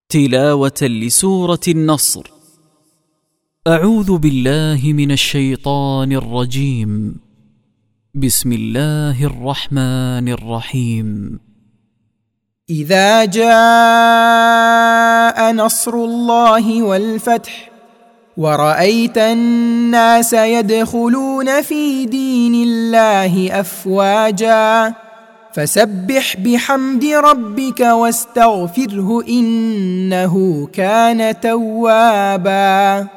تلاوة لسورة النصر. أعوذ بالله من الشيطان الرجيم. بسم الله الرحمن الرحيم. إذا جاء نصر الله والفتح ورأيت الناس يدخلون في دين الله أفواجا فسبح بحمد ربك واستغفره إنه كان توابا.